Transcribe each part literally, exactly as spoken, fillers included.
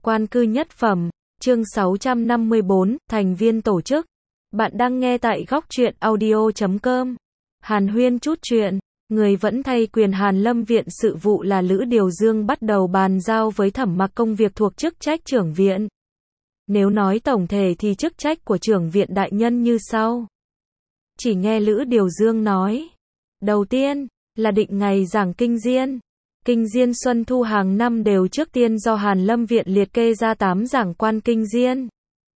Quan cư nhất phẩm, chương sáu trăm năm mươi bốn, thành viên tổ chức. Bạn đang nghe tại góc truyện audio chấm com. Hàn huyên chút chuyện, người vẫn thay quyền Hàn Lâm viện sự vụ là Lữ Điều Dương bắt đầu bàn giao với Thẩm Mặc công việc thuộc chức trách trưởng viện. Nếu nói tổng thể thì chức trách của trưởng viện đại nhân như sau. Chỉ nghe Lữ Điều Dương nói. Đầu tiên, là định ngày giảng kinh diên. Kinh diên xuân thu hàng năm đều trước tiên do Hàn Lâm viện liệt kê ra tám giảng quan kinh diên.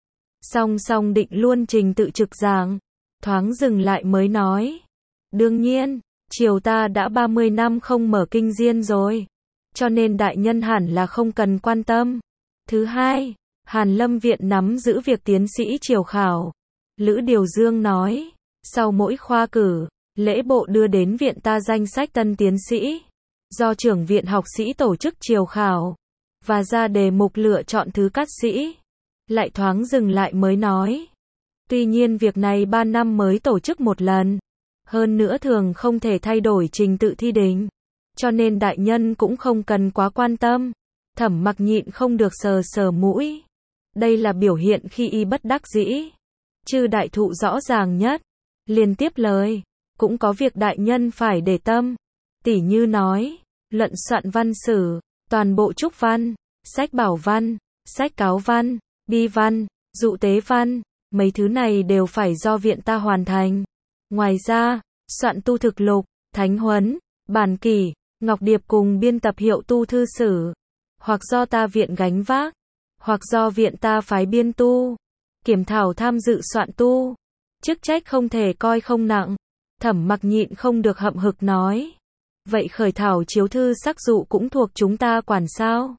Song song định luôn trình tự trực giảng. Thoáng dừng lại mới nói. Đương nhiên, triều ta đã ba mươi năm không mở kinh diên rồi. Cho nên đại nhân hẳn là không cần quan tâm. Thứ hai, Hàn Lâm viện nắm giữ việc tiến sĩ triều khảo. Lữ Điều Dương nói. Sau mỗi khoa cử, lễ bộ đưa đến viện ta danh sách tân tiến sĩ. Do trưởng viện học sĩ tổ chức triều khảo. Và ra đề mục lựa chọn thứ cát sĩ. Lại thoáng dừng lại mới nói. Tuy nhiên việc này ba năm mới tổ chức một lần. Hơn nữa thường không thể thay đổi trình tự thi đình. Cho nên đại nhân cũng không cần quá quan tâm. Thẩm Mặc nhịn không được sờ sờ mũi. Đây là biểu hiện khi y bất đắc dĩ. Chư đại thụ rõ ràng nhất. Liền tiếp lời. Cũng có việc đại nhân phải để tâm. Tỉ như nói. Luận soạn văn sử. Toàn bộ trúc văn. Sách bảo văn. Sách cáo văn. Bi văn. Dụ tế văn. Mấy thứ này đều phải do viện ta hoàn thành. Ngoài ra, soạn tu thực lục, thánh huấn, bản kỷ, ngọc điệp cùng biên tập hiệu tu thư sử. Hoặc do ta viện gánh vác. Hoặc do viện ta phái biên tu. Kiểm thảo tham dự soạn tu. Chức trách không thể coi không nặng. Thẩm Mặc nhịn không được hậm hực nói. Vậy khởi thảo chiếu thư sắc dụ cũng thuộc chúng ta quản sao?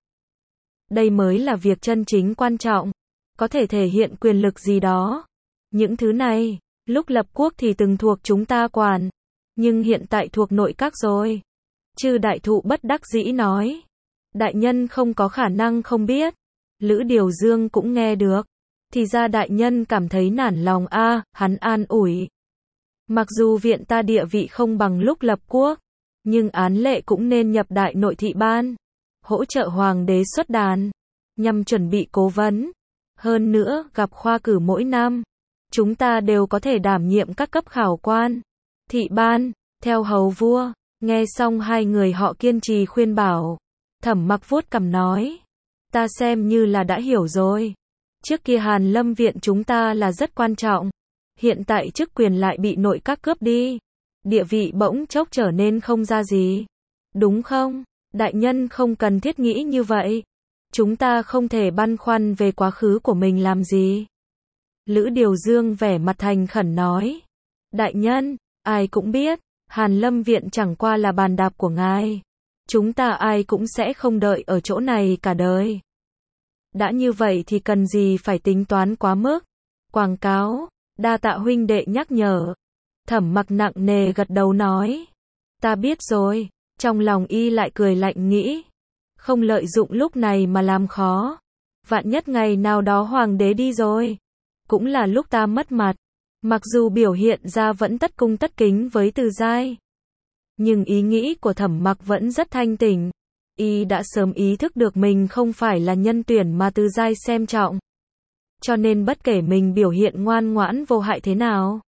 Đây mới là việc chân chính quan trọng. Có thể thể hiện quyền lực gì đó. Những thứ này, lúc lập quốc thì từng thuộc chúng ta quản. Nhưng hiện tại thuộc nội các rồi. Chư đại thụ bất đắc dĩ nói. Đại nhân không có khả năng không biết. Lữ Điều Dương cũng nghe được. Thì ra đại nhân cảm thấy nản lòng a, à, hắn an ủi. Mặc dù viện ta địa vị không bằng lúc lập quốc. Nhưng án lệ cũng nên nhập đại nội thị ban. Hỗ trợ hoàng đế xuất đàn. Nhằm chuẩn bị cố vấn. Hơn nữa, gặp khoa cử mỗi năm. Chúng ta đều có thể đảm nhiệm các cấp khảo quan. Thị ban, theo hầu vua. Nghe xong hai người họ kiên trì khuyên bảo. Thẩm Mặc vuốt cằm nói. Ta xem như là đã hiểu rồi. Trước kia Hàn Lâm viện chúng ta là rất quan trọng. Hiện tại chức quyền lại bị nội các cướp đi. Địa vị bỗng chốc trở nên không ra gì. Đúng không? Đại nhân không cần thiết nghĩ như vậy. Chúng ta không thể băn khoăn về quá khứ của mình làm gì. Lữ Điều Dương vẻ mặt thành khẩn nói. Đại nhân, ai cũng biết, Hàn Lâm viện chẳng qua là bàn đạp của ngài. Chúng ta ai cũng sẽ không đợi ở chỗ này cả đời. Đã như vậy thì cần gì phải tính toán quá mức. Quảng cáo, đa tạ huynh đệ nhắc nhở. Thẩm Mặc nặng nề gật đầu nói. Ta biết rồi, trong lòng y lại cười lạnh nghĩ. Không lợi dụng lúc này mà làm khó. Vạn nhất ngày nào đó hoàng đế đi rồi. Cũng là lúc ta mất mặt. Mặc dù biểu hiện ra vẫn tất cung tất kính với Từ Giai. Nhưng ý nghĩ của Thẩm Mặc vẫn rất thanh tỉnh. Y đã sớm ý thức được mình không phải là nhân tuyển mà Từ Giai xem trọng. Cho nên bất kể mình biểu hiện ngoan ngoãn vô hại thế nào.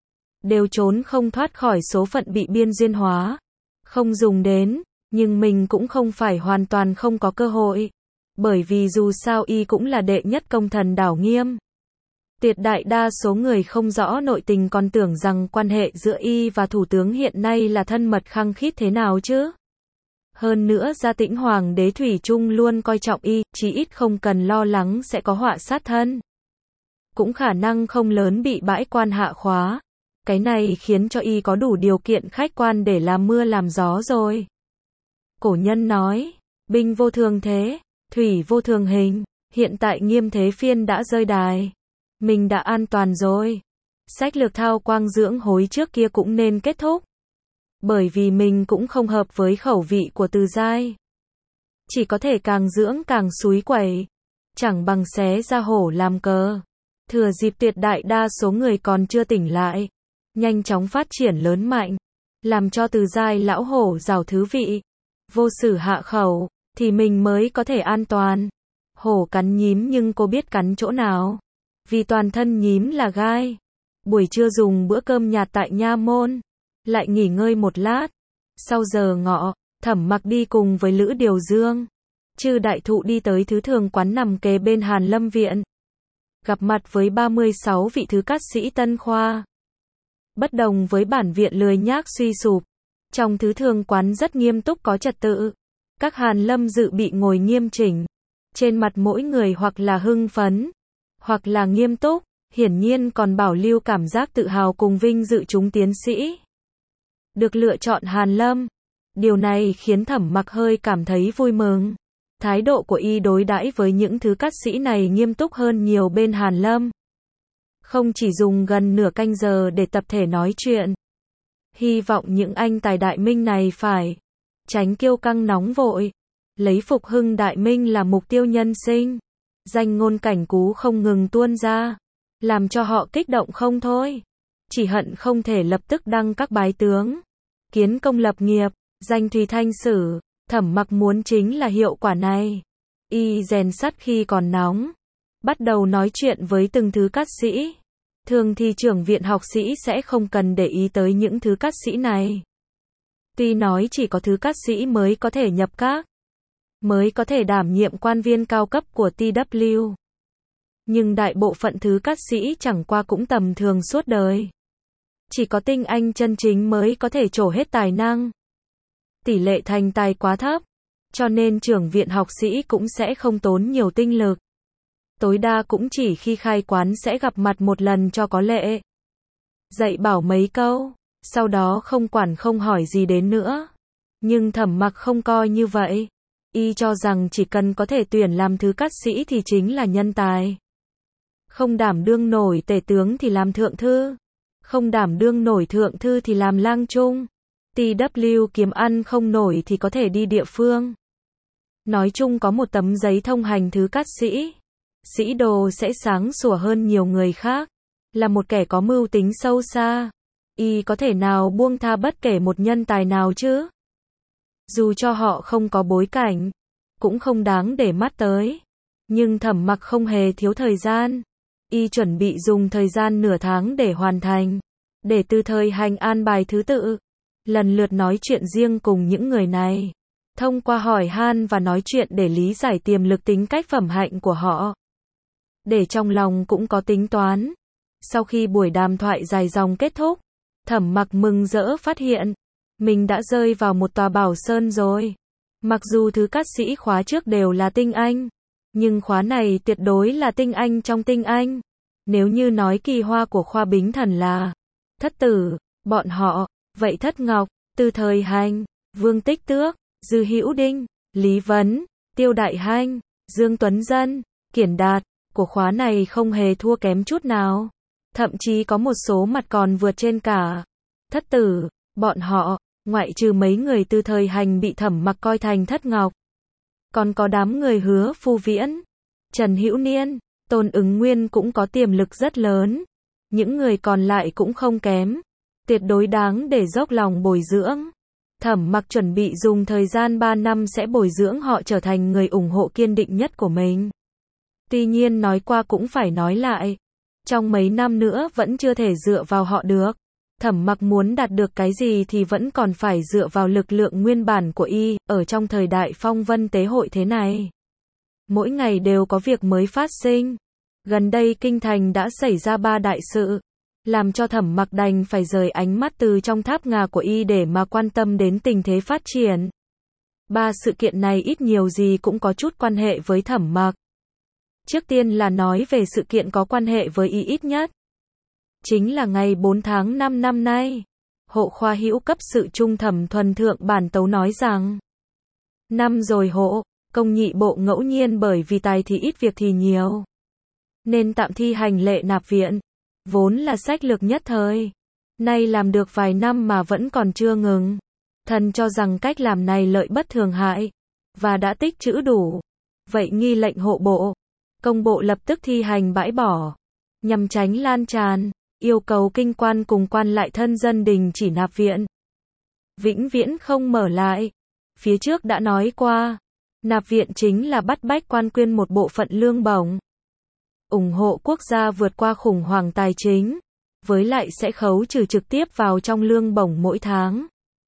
Đều trốn không thoát khỏi số phận bị biên duyên hóa. Không dùng đến. Nhưng mình cũng không phải hoàn toàn không có cơ hội. Bởi vì dù sao y cũng là đệ nhất công thần đảo Nghiêm. Tuyệt đại đa số người không rõ nội tình còn tưởng rằng quan hệ giữa y và thủ tướng hiện nay là thân mật khăng khít thế nào chứ. Hơn nữa Gia Tĩnh Hoàng đế thủy chung luôn coi trọng y, chí ít không cần lo lắng sẽ có họa sát thân. Cũng khả năng không lớn bị bãi quan hạ khóa. Cái này khiến cho y có đủ điều kiện khách quan để làm mưa làm gió rồi. Cổ nhân nói, binh vô thường thế, thủy vô thường hình, hiện tại Nghiêm Thế Phiên đã rơi đài. Mình đã an toàn rồi. Sách lược thao quang dưỡng hối trước kia cũng nên kết thúc. Bởi vì mình cũng không hợp với khẩu vị của Từ Giai. Chỉ có thể càng dưỡng càng xúi quẩy. Chẳng bằng xé ra hổ làm cờ. Thừa dịp tuyệt đại đa số người còn chưa tỉnh lại. Nhanh chóng phát triển lớn mạnh. Làm cho Từ Giai lão hổ rào thứ vị. Vô sử hạ khẩu, thì mình mới có thể an toàn. Hổ cắn nhím nhưng cô biết cắn chỗ nào. Vì toàn thân nhím là gai. Buổi trưa dùng bữa cơm nhạt tại nha môn. Lại nghỉ ngơi một lát. Sau giờ ngọ, Thẩm Mặc đi cùng với Lữ Điều Dương. Chư đại thụ đi tới thứ thường quán nằm kế bên Hàn Lâm Viện. Gặp mặt với ba mươi sáu vị thứ cát sĩ tân khoa. Bất đồng với bản viện lười nhác suy sụp. Trong thứ thường quán rất nghiêm túc có trật tự. Các Hàn Lâm dự bị ngồi nghiêm chỉnh. Trên mặt mỗi người hoặc là hưng phấn, hoặc là nghiêm túc, hiển nhiên còn bảo lưu cảm giác tự hào cùng vinh dự chúng tiến sĩ. Được lựa chọn Hàn Lâm. Điều này khiến Thẩm Mặc hơi cảm thấy vui mừng. Thái độ của y đối đãi với những thứ cát sĩ này nghiêm túc hơn nhiều bên Hàn Lâm. Không chỉ dùng gần nửa canh giờ để tập thể nói chuyện. Hy vọng những anh tài đại minh này phải tránh kiêu căng nóng vội. Lấy phục hưng đại minh là mục tiêu nhân sinh. Danh ngôn cảnh cú không ngừng tuôn ra. Làm cho họ kích động không thôi. Chỉ hận không thể lập tức đăng các bái tướng. Kiến công lập nghiệp, danh thùy thanh sử. Thẩm Mặc muốn chính là hiệu quả này. Y rèn sắt khi còn nóng. Bắt đầu nói chuyện với từng thứ cát sĩ. Thường thì trưởng viện học sĩ sẽ không cần để ý tới những thứ cát sĩ này. Tuy nói chỉ có thứ cát sĩ mới có thể nhập các, mới có thể đảm nhiệm quan viên cao cấp của T W. Nhưng đại bộ phận thứ cát sĩ chẳng qua cũng tầm thường suốt đời. Chỉ có tinh anh chân chính mới có thể trổ hết tài năng. Tỷ lệ thành tài quá thấp, cho nên trưởng viện học sĩ cũng sẽ không tốn nhiều tinh lực. Tối đa cũng chỉ khi khai quán sẽ gặp mặt một lần cho có lệ. Dạy bảo mấy câu, sau đó không quản không hỏi gì đến nữa. Nhưng Thẩm Mặc không coi như vậy. Y cho rằng chỉ cần có thể tuyển làm thứ cát sĩ thì chính là nhân tài. Không đảm đương nổi tể tướng thì làm thượng thư. Không đảm đương nổi thượng thư thì làm lang trung. T W kiếm ăn không nổi thì có thể đi địa phương. Nói chung có một tấm giấy thông hành thứ cát sĩ. Sĩ đồ sẽ sáng sủa hơn nhiều người khác. Là một kẻ có mưu tính sâu xa. Y có thể nào buông tha bất kể một nhân tài nào chứ? Dù cho họ không có bối cảnh, cũng không đáng để mắt tới. Nhưng Thẩm Mặc không hề thiếu thời gian. Y chuẩn bị dùng thời gian nửa tháng để hoàn thành. Để từ thời hành an bài thứ tự. Lần lượt nói chuyện riêng cùng những người này. Thông qua hỏi han và nói chuyện để lý giải tiềm lực tính cách phẩm hạnh của họ. Để trong lòng cũng có tính toán. Sau khi buổi đàm thoại dài dòng kết thúc, Thẩm Mặc mừng rỡ phát hiện. Mình đã rơi vào một tòa bảo sơn rồi. Mặc dù thứ cát sĩ khóa trước đều là tinh anh. Nhưng khóa này tuyệt đối là tinh anh trong tinh anh. Nếu như nói kỳ hoa của khoa Bính Thần là Thất Tử, bọn họ, vậy Thất Ngọc, Từ Thời Hành, Vương Tích Tước, Dư Hữu Đinh, Lý Vấn, Tiêu Đại Hanh, Dương Tuấn Dân, Kiển Đạt, của khóa này không hề thua kém chút nào. Thậm chí có một số mặt còn vượt trên cả. Thất Tử, bọn họ, ngoại trừ mấy người Từ Thời Hành bị Thẩm Mặc coi thành Thất Ngọc. Còn có đám người Hứa Phu Viễn, Trần Hữu Niên, Tôn Ứng Nguyên cũng có tiềm lực rất lớn. Những người còn lại cũng không kém. Tuyệt đối đáng để dốc lòng bồi dưỡng. Thẩm Mặc chuẩn bị dùng thời gian ba năm sẽ bồi dưỡng họ trở thành người ủng hộ kiên định nhất của mình. Tuy nhiên nói qua cũng phải nói lại. Trong mấy năm nữa vẫn chưa thể dựa vào họ được. Thẩm Mặc muốn đạt được cái gì thì vẫn còn phải dựa vào lực lượng nguyên bản của y, ở trong thời đại phong vân tế hội thế này. Mỗi ngày đều có việc mới phát sinh. Gần đây kinh thành đã xảy ra ba đại sự, làm cho Thẩm Mặc đành phải rời ánh mắt từ trong tháp ngà của y để mà quan tâm đến tình thế phát triển. Ba sự kiện này ít nhiều gì cũng có chút quan hệ với Thẩm Mặc. Trước tiên là nói về sự kiện có quan hệ với y ít nhất. Chính là ngày bốn tháng năm năm nay, hộ khoa hữu cấp sự trung thẩm thuần thượng bản tấu nói rằng, năm rồi hộ, công nhị bộ ngẫu nhiên bởi vì tài thì ít việc thì nhiều, nên tạm thi hành lệ nạp viện, vốn là sách lược nhất thời. Nay làm được vài năm mà vẫn còn chưa ngừng. Thần cho rằng cách làm này lợi bất thường hại, và đã tích trữ đủ. Vậy nghi lệnh hộ bộ, công bộ lập tức thi hành bãi bỏ, nhằm tránh lan tràn. Yêu cầu kinh quan cùng quan lại thân dân đình chỉ nạp viện, vĩnh viễn không mở lại. Phía trước đã nói qua, Nạp viện chính là bắt bách quan quyên một bộ phận lương bổng, ủng hộ quốc gia vượt qua khủng hoảng tài chính, với lại sẽ khấu trừ trực tiếp vào trong lương bổng mỗi tháng.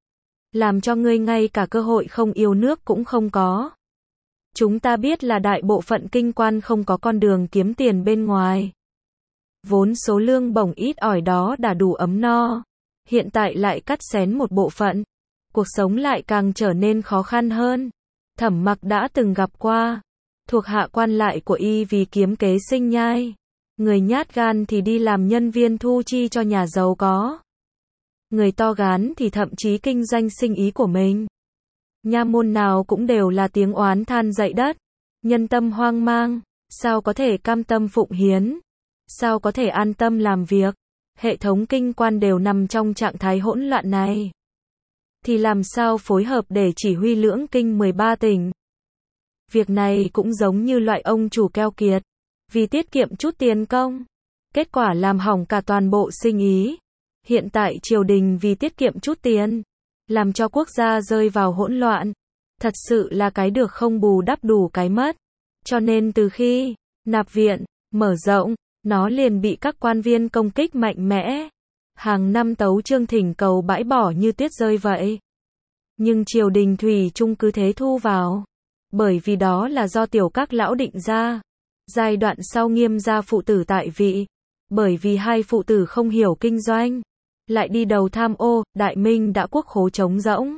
Làm cho ngươi ngay cả cơ hội không yêu nước cũng không có. Chúng ta biết là đại bộ phận kinh quan không có con đường kiếm tiền bên ngoài. Vốn số lương bổng ít ỏi đó đã đủ ấm no. Hiện tại lại cắt xén một bộ phận. Cuộc sống lại càng trở nên khó khăn hơn. Thẩm Mặc đã từng gặp qua. Thuộc hạ quan lại của y vì kiếm kế sinh nhai. Người nhát gan thì đi làm nhân viên thu chi cho nhà giàu có. Người to gan thì thậm chí kinh doanh sinh ý của mình. Nha môn nào cũng đều là tiếng oán than dậy đất. Nhân tâm hoang mang, sao có thể cam tâm phụng hiến? Sao có thể an tâm làm việc? Hệ thống kinh quan đều nằm trong trạng thái hỗn loạn này. Thì làm sao phối hợp để chỉ huy lưỡng kinh mười ba tỉnh? Việc này cũng giống như loại ông chủ keo kiệt. Vì tiết kiệm chút tiền công. Kết quả làm hỏng cả toàn bộ sinh ý. Hiện tại triều đình vì tiết kiệm chút tiền. Làm cho quốc gia rơi vào hỗn loạn. Thật sự là cái được không bù đắp đủ cái mất. Cho nên từ khi nạp viện mở rộng, nó liền bị các quan viên công kích mạnh mẽ. Hàng năm tấu chương thỉnh cầu bãi bỏ như tuyết rơi vậy. Nhưng triều đình thủy chung cứ thế thu vào. Bởi vì đó là do tiểu các lão định ra. Giai đoạn sau Nghiêm gia phụ tử tại vị. Bởi vì hai phụ tử không hiểu kinh doanh. Lại đi đầu tham ô, Đại Minh đã quốc khố trống rỗng.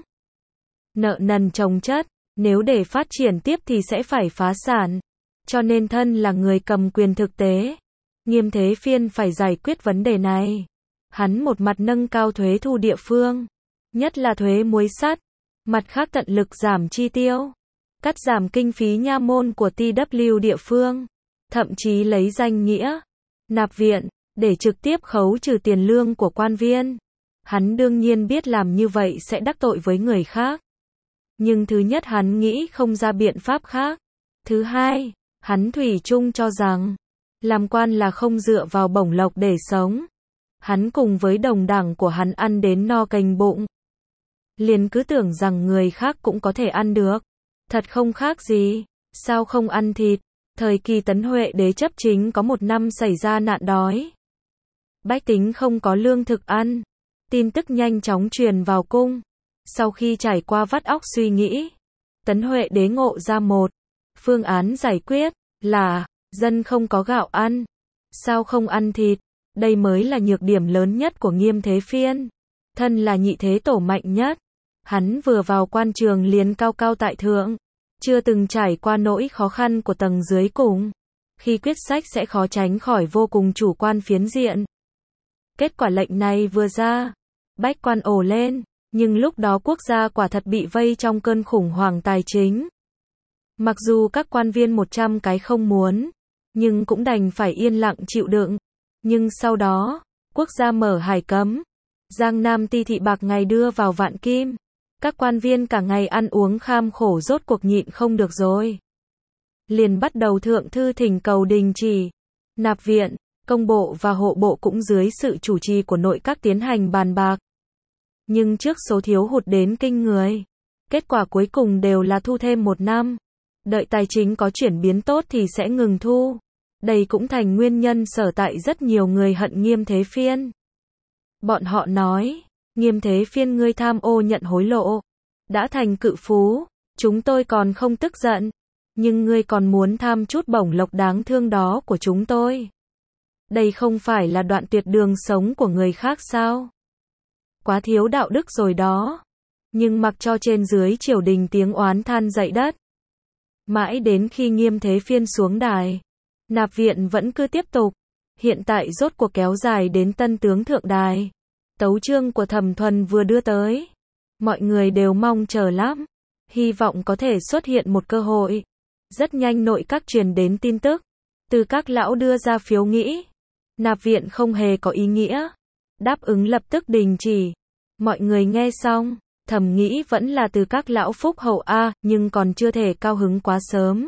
Nợ nần chồng chất, nếu để phát triển tiếp thì sẽ phải phá sản. Cho nên thân là người cầm quyền thực tế. Nghiêm Thế Phiên phải giải quyết vấn đề này. Hắn một mặt nâng cao thuế thu địa phương. Nhất là thuế muối sắt. Mặt khác tận lực giảm chi tiêu. Cắt giảm kinh phí nha môn của tê vê địa phương. Thậm chí lấy danh nghĩa nạp viện để trực tiếp khấu trừ tiền lương của quan viên. Hắn đương nhiên biết làm như vậy sẽ đắc tội với người khác. Nhưng thứ nhất hắn nghĩ không ra biện pháp khác. Thứ hai, hắn thủy chung cho rằng làm quan là không dựa vào bổng lộc để sống. Hắn cùng với đồng đảng của hắn ăn đến no cành bụng. Liền cứ tưởng rằng người khác cũng có thể ăn được. Thật không khác gì. Sao không ăn thịt? Thời kỳ Tấn Huệ đế chấp chính có một năm xảy ra nạn đói. Bách tính không có lương thực ăn. Tin tức nhanh chóng truyền vào cung. Sau khi trải qua vắt óc suy nghĩ, Tấn Huệ đế ngộ ra một phương án giải quyết là dân không có gạo ăn. Sao không ăn thịt? Đây mới là nhược điểm lớn nhất của Nghiêm Thế Phiên. Thân là nhị thế tổ mạnh nhất. Hắn vừa vào quan trường liền cao cao tại thượng. Chưa từng trải qua nỗi khó khăn của tầng dưới cùng. Khi quyết sách sẽ khó tránh khỏi vô cùng chủ quan phiến diện. Kết quả lệnh này vừa ra, bách quan ồ lên, nhưng lúc đó quốc gia quả thật bị vây trong cơn khủng hoảng tài chính. Mặc dù các quan viên một trăm cái không muốn, nhưng cũng đành phải yên lặng chịu đựng. Nhưng sau đó, quốc gia mở hải cấm, Giang Nam ti thị bạc ngày đưa vào vạn kim. Các quan viên cả ngày ăn uống kham khổ rốt cuộc nhịn không được rồi. Liền bắt đầu thượng thư thỉnh cầu đình chỉ. Nạp viện, công bộ và hộ bộ cũng dưới sự chủ trì của nội các tiến hành bàn bạc. Nhưng trước số thiếu hụt đến kinh người. Kết quả cuối cùng đều là thu thêm một năm. Đợi tài chính có chuyển biến tốt thì sẽ ngừng thu. Đây cũng thành nguyên nhân sở tại rất nhiều người hận Nghiêm Thế Phiên. Bọn họ nói, Nghiêm Thế Phiên ngươi tham ô nhận hối lộ. Đã thành cự phú, chúng tôi còn không tức giận. Nhưng ngươi còn muốn tham chút bổng lộc đáng thương đó của chúng tôi. Đây không phải là đoạn tuyệt đường sống của người khác sao? Quá thiếu đạo đức rồi đó. Nhưng mặc cho trên dưới triều đình tiếng oán than dậy đất. Mãi đến khi Nghiêm Thế Phiên xuống đài, nạp viện vẫn cứ tiếp tục. Hiện tại rốt cuộc kéo dài đến tân tướng thượng đài. Tấu chương của Thẩm Thuần vừa đưa tới. Mọi người đều mong chờ lắm. Hy vọng có thể xuất hiện một cơ hội. Rất nhanh nội các truyền đến tin tức. Từ các lão đưa ra phiếu nghĩ. Nạp viện không hề có ý nghĩa. Đáp ứng lập tức đình chỉ. Mọi người nghe xong, thầm nghĩ vẫn là từ các lão phúc hậu a, nhưng còn chưa thể cao hứng quá sớm.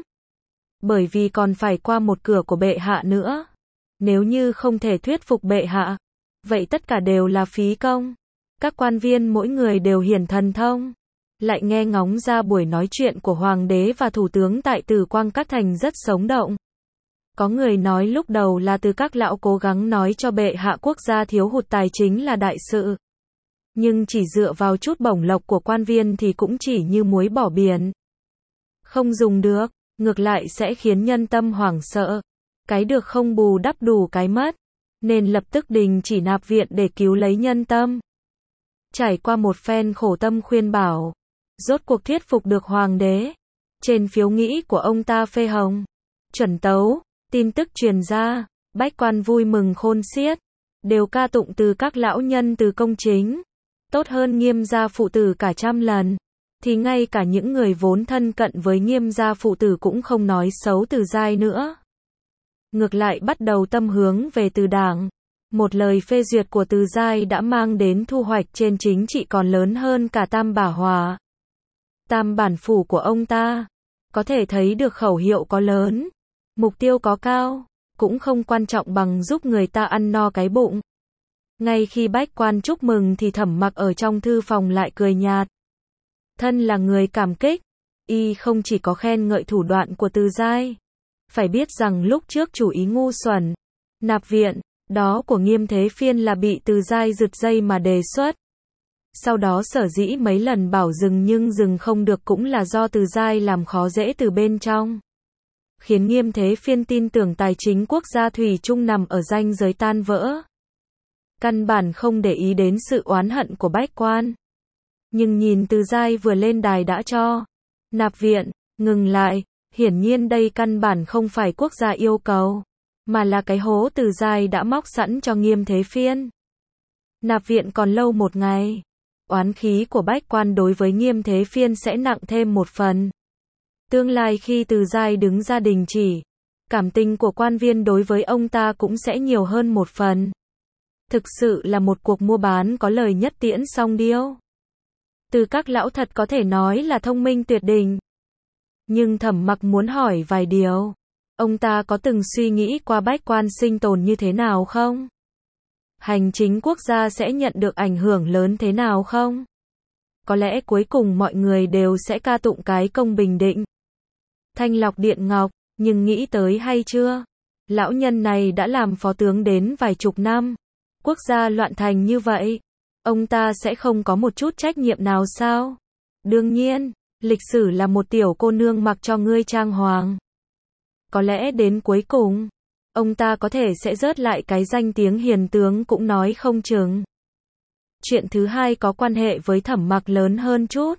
Bởi vì còn phải qua một cửa của bệ hạ nữa. Nếu như không thể thuyết phục bệ hạ, vậy tất cả đều là phí công. Các quan viên mỗi người đều hiển thần thông. lại nghe ngóng ra buổi nói chuyện của hoàng đế và thủ tướng tại Từ Quang Các Thành rất sống động. Có người nói lúc đầu là Từ các lão cố gắng nói cho bệ hạ quốc gia thiếu hụt tài chính là đại sự. Nhưng chỉ dựa vào chút bổng lộc của quan viên thì cũng chỉ như muối bỏ biển. Không dùng được, ngược lại sẽ khiến nhân tâm hoảng sợ. Cái được không bù đắp đủ cái mất. Nên lập tức đình chỉ nạp viện để cứu lấy nhân tâm. Trải qua một phen khổ tâm khuyên bảo, rốt cuộc thuyết phục được hoàng đế. Trên phiếu nghĩ của ông ta phê hồng, chuẩn tấu, tin tức truyền ra, bách quan vui mừng khôn xiết, đều ca tụng từ các lão nhân từ công chính, tốt hơn Nghiêm gia phụ tử cả trăm lần, thì ngay cả những người vốn thân cận với Nghiêm gia phụ tử cũng không nói xấu Từ Giai nữa. Ngược lại bắt đầu tâm hướng về Từ đảng. Một lời phê duyệt của Từ Giai đã mang đến thu hoạch trên chính trị còn lớn hơn cả Tam Bả Hòa. Tam bản phủ của ông ta, có thể thấy được khẩu hiệu có lớn, mục tiêu có cao, cũng không quan trọng bằng giúp người ta ăn no cái bụng. Ngay khi bách quan chúc mừng thì Thẩm Mặc ở trong thư phòng lại cười nhạt. Thân là người cảm kích, y không chỉ có khen ngợi thủ đoạn của Từ Giai. Phải biết rằng lúc trước chủ ý ngu xuẩn, nạp viện, đó của Nghiêm Thế Phiên là bị Từ Giai giật dây mà đề xuất. Sau đó sở dĩ mấy lần bảo dừng nhưng dừng không được cũng là do Từ Giai làm khó dễ từ bên trong. Khiến Nghiêm Thế Phiên tin tưởng tài chính quốc gia thủy chung nằm ở ranh giới tan vỡ. Căn bản không để ý đến sự oán hận của bách quan. Nhưng nhìn Từ Giai vừa lên đài đã cho nạp viện, ngừng lại, hiển nhiên đây căn bản không phải quốc gia yêu cầu, mà là cái hố Từ Giai đã móc sẵn cho Nghiêm Thế Phiên. Nạp viện còn lâu một ngày, oán khí của bách quan đối với Nghiêm Thế Phiên sẽ nặng thêm một phần. Tương lai khi Từ Giai đứng ra đình chỉ, cảm tình của quan viên đối với ông ta cũng sẽ nhiều hơn một phần. Thực sự là một cuộc mua bán có lời nhất tiễn song điêu. Từ các lão thật có thể nói là thông minh tuyệt đỉnh. Nhưng Thẩm Mặc muốn hỏi vài điều. Ông ta có từng suy nghĩ qua bách quan sinh tồn như thế nào không? Hành chính quốc gia sẽ nhận được ảnh hưởng lớn thế nào không? Có lẽ cuối cùng mọi người đều sẽ ca tụng cái công bình định. Thanh lọc điện ngọc, nhưng nghĩ tới hay chưa? Lão nhân này đã làm phó tướng đến vài chục năm. Quốc gia loạn thành như vậy, ông ta sẽ không có một chút trách nhiệm nào sao? Đương nhiên, lịch sử là một tiểu cô nương mặc cho ngươi trang hoàng. Có lẽ đến cuối cùng, ông ta có thể sẽ rớt lại cái danh tiếng hiền tướng cũng nói không chừng. Chuyện thứ hai có quan hệ với Thẩm Mặc lớn hơn chút.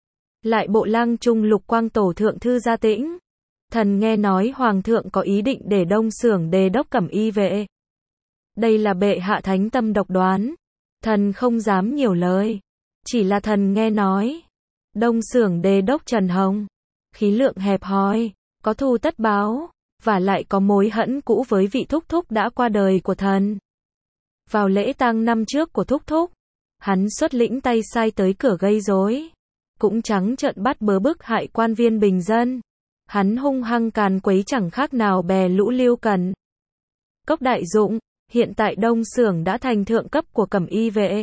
Lại bộ lang trung Lục Quang Tổ thượng thư Gia Tĩnh. Thần nghe nói Hoàng thượng có ý định để Đông Xưởng Đề đốc Cẩm Y Vệ. Đây là bệ hạ thánh tâm độc đoán. Thần không dám nhiều lời. Chỉ là thần nghe nói. Đông Xưởng Đề đốc Trần Hồng. Khí lượng hẹp hòi. Có thù tất báo. Và lại có mối hận cũ với vị thúc thúc đã qua đời của thần. Vào lễ tang năm trước của thúc thúc, hắn xuất lĩnh tay sai tới cửa gây rối. Cũng trắng trợn bắt bớ bức hại quan viên bình dân. Hắn hung hăng càn quấy chẳng khác nào bè lũ Lưu Cần. Cốc Đại Dụng, hiện tại Đông Xưởng đã thành thượng cấp của Cẩm Y Vệ.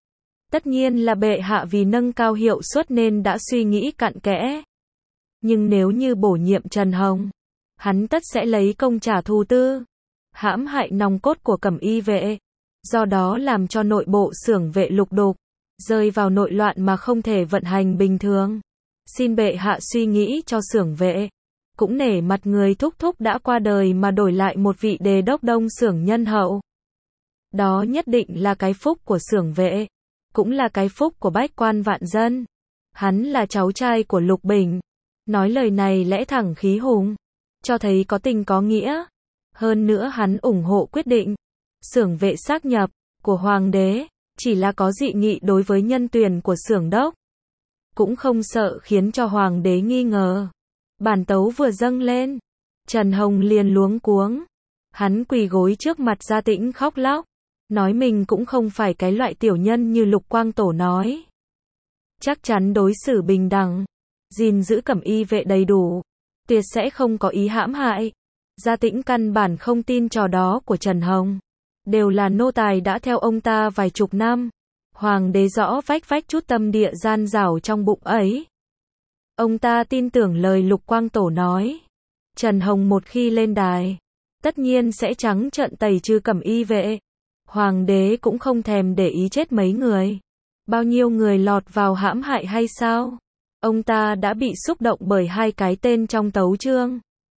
Tất nhiên là bệ hạ vì nâng cao hiệu suất nên đã suy nghĩ cặn kẽ. Nhưng nếu như bổ nhiệm Trần Hồng, hắn tất sẽ lấy công trả thù tư, hãm hại nòng cốt của Cẩm Y Vệ, do đó làm cho nội bộ xưởng vệ lục đục, rơi vào nội loạn mà không thể vận hành bình thường. Xin bệ hạ suy nghĩ cho xưởng vệ, cũng nể mặt người thúc thúc đã qua đời mà đổi lại một vị đề đốc Đông Xưởng nhân hậu. Đó nhất định là cái phúc của xưởng vệ, cũng là cái phúc của bách quan vạn dân. Hắn là cháu trai của Lục Bình, nói lời này lẽ thẳng khí hùng, cho thấy có tình có nghĩa. Hơn nữa hắn ủng hộ quyết định xưởng vệ xác nhập của hoàng đế, chỉ là có dị nghị đối với nhân tuyển của xưởng đốc. Cũng không sợ khiến cho hoàng đế nghi ngờ. Bản tấu vừa dâng lên, Trần Hồng liền luống cuống. Hắn quỳ gối trước mặt Gia Tĩnh khóc lóc, nói mình cũng không phải cái loại tiểu nhân như Lục Quang Tổ nói. Chắc chắn đối xử bình đẳng, gìn giữ Cẩm Y Vệ đầy đủ, tuyệt sẽ không có ý hãm hại. Gia Tĩnh căn bản không tin trò đó của Trần Hồng. Đều là nô tài đã theo ông ta vài chục năm, Hoàng đế rõ vách vách chút tâm địa gian dảo trong bụng ấy. Ông ta tin tưởng lời Lục Quang Tổ nói. Trần Hồng một khi lên đài, tất nhiên sẽ trắng trợn tẩy trừ cẩm y vệ. Hoàng đế cũng không thèm để ý chết mấy người. Bao nhiêu người lọt vào hãm hại hay sao? Ông ta đã bị xúc động bởi hai cái tên trong tấu chương.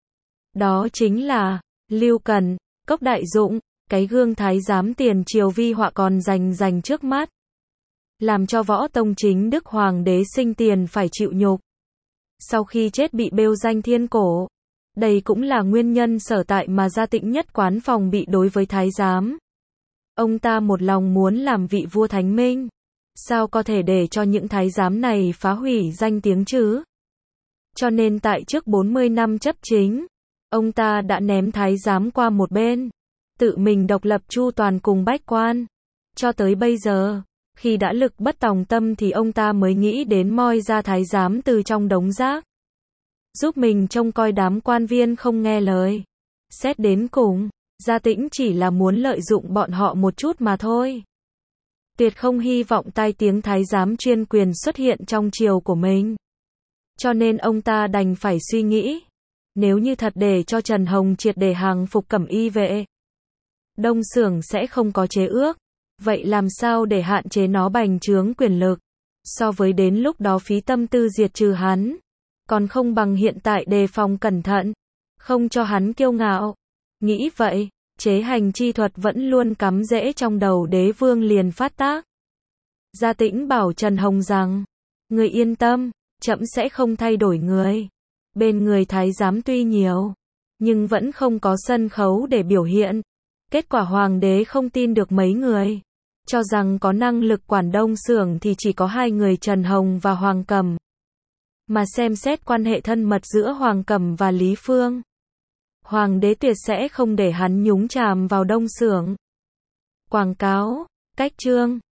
Đó chính là Lưu Cần, Cốc Đại Dụng, cái gương thái giám tiền triều vi họa còn rành rành trước mắt. Làm cho Võ Tông chính Đức Hoàng đế sinh tiền phải chịu nhục. Sau khi chết bị bêu danh thiên cổ. Đây cũng là nguyên nhân sở tại mà Gia Tĩnh Nhất Quán phòng bị đối với thái giám. Ông ta một lòng muốn làm vị vua thánh minh. Sao có thể để cho những thái giám này phá hủy danh tiếng chứ? Cho nên tại trước bốn mươi năm chấp chính, ông ta đã ném thái giám qua một bên, tự mình độc lập chu toàn cùng bách quan. Cho tới bây giờ, khi đã lực bất tòng tâm thì ông ta mới nghĩ đến moi ra thái giám từ trong đống rác. Giúp mình trông coi đám quan viên không nghe lời. Xét đến cùng, Gia Tĩnh chỉ là muốn lợi dụng bọn họ một chút mà thôi. Tuyệt không hy vọng tai tiếng thái giám chuyên quyền xuất hiện trong triều của mình. Cho nên ông ta đành phải suy nghĩ. Nếu như thật để cho Trần Hồng triệt để hàng phục cẩm y vệ, Đông Xưởng sẽ không có chế ước. Vậy làm sao để hạn chế nó bành trướng quyền lực? So với đến lúc đó phí tâm tư diệt trừ hắn, còn không bằng hiện tại đề phòng cẩn thận, không cho hắn kiêu ngạo. Nghĩ vậy, chế hành chi thuật vẫn luôn cắm rễ trong đầu đế vương liền phát tác. Gia Tĩnh bảo Trần Hồng rằng, người yên tâm, trẫm sẽ không thay đổi người. Bên người thái giám tuy nhiều, nhưng vẫn không có sân khấu để biểu hiện. Kết quả hoàng đế không tin được mấy người, cho rằng có năng lực quản Đông Xưởng thì chỉ có hai người Trần Hồng và Hoàng Cầm. Mà xem xét quan hệ thân mật giữa Hoàng Cầm và Lý Phương, hoàng đế tuyệt sẽ không để hắn nhúng chàm vào Đông Xưởng. Quảng cáo, cách chương